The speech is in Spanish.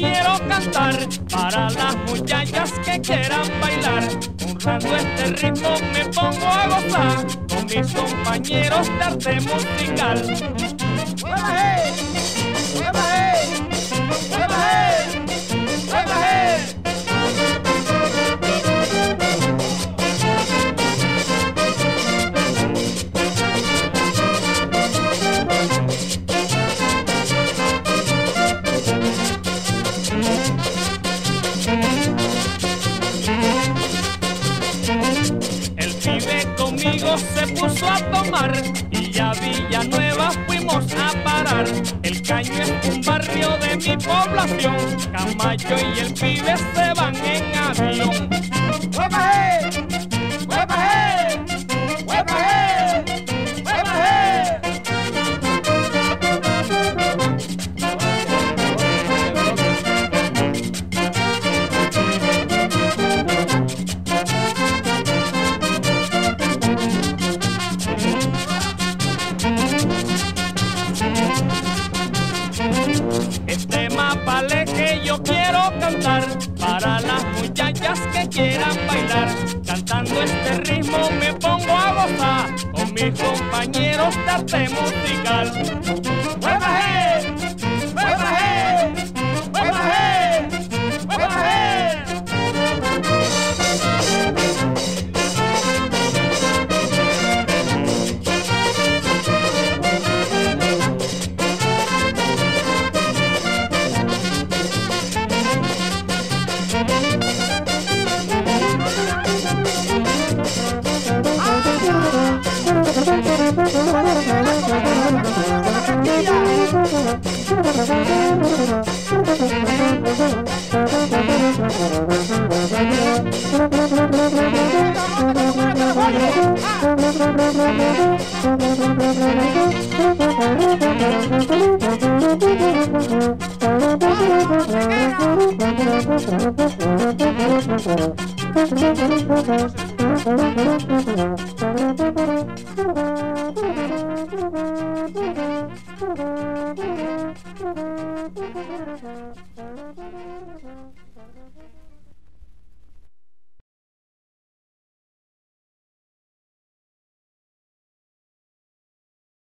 quiero cantar para las muchachas que quieran bailar. Honrando este ritmo me pongo a gozar con mis compañeros de arte musical. El pibe conmigo se puso a tomar y a Villanueva fuimos a parar. El Caño es un barrio de mi población, Camacho y el pibe se van en avión. Este mapale que yo quiero cantar para las muchachas que quieran bailar. Cantando este ritmo me pongo a gozar con mis compañeros de arte musical.